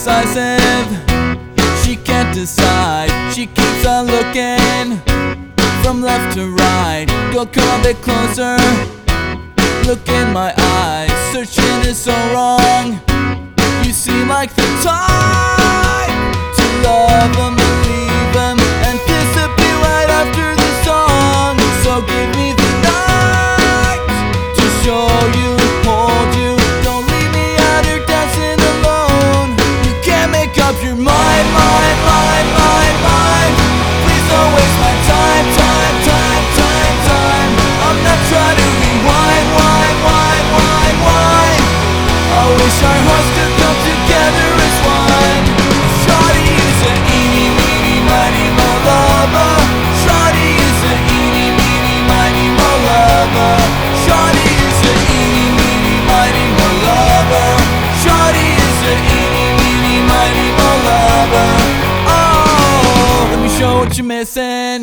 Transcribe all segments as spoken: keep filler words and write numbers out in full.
indecisive. She can't decide, she keeps on looking from left to right. Go come a bit closer, look in my eyes. Searching is so wrong. You seem like the type to love him, believe him, and disappear right after the song. So give me the night to show you, hold you. Don't leave me out here dancing alone. You can't make up your mind, mind, mind, mind, mind. Please don't waste my time, time, time, time, time. I'm not trying to rewind, wind, wind, wind, wind. I wish our hearts could come together as one. Shawty is a eeny, meeny, miny, mo lover. Shawty is a eeny, meeny, miny, mo lover. Shawty is a eeny, meeny, miny, mo lover. Shawty is a eeny, meeny, miny, mo lover. Oh, let me show what you're missing.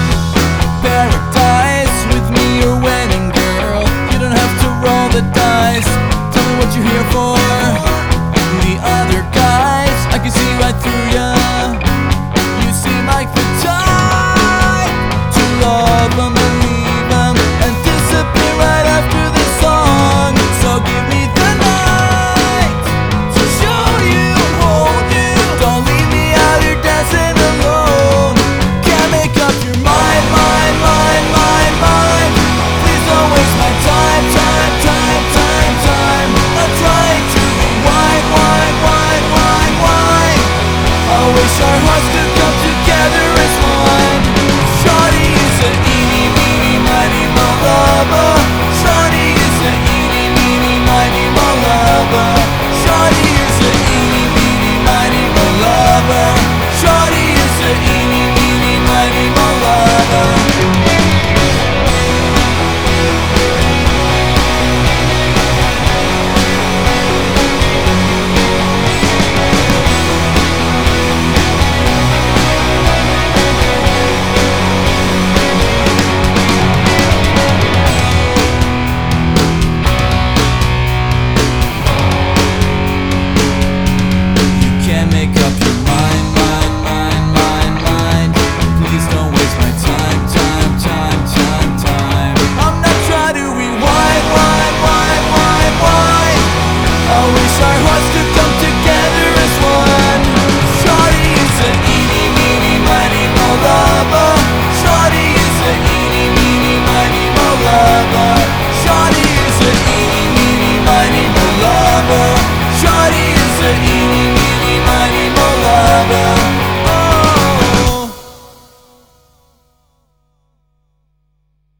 Paradise, with me you're winning, girl. You don't have to roll the dice. Tell me what you're here for. The other guys, I can see right through ya. You seem like the type to love them, believe them, and disappear right after the song. So give me the night to show you, hold you. Don't leave me out here dancing alone. Can't make up your mind, mind, mind, mind, mind. Please don't waste my time, time, time, time, time. I'm trying to rewind, wind, wind, wind, wind. I wish our hearts could come together as one. Shawty is a eeny, meeny, miny, mo lover. Shawty is a eeny, meeny, miny, mo lover. Shawty is a eeny, meeny, miny, mo lover. Shawty is a eeny, meeny, miny, mo lover. Can't make up your mind, mind, mind, mind, mind. Please don't waste my time, time, time, time, time. I'm not trying to rewind, wind, wind, wind, wind. I wish our hearts could come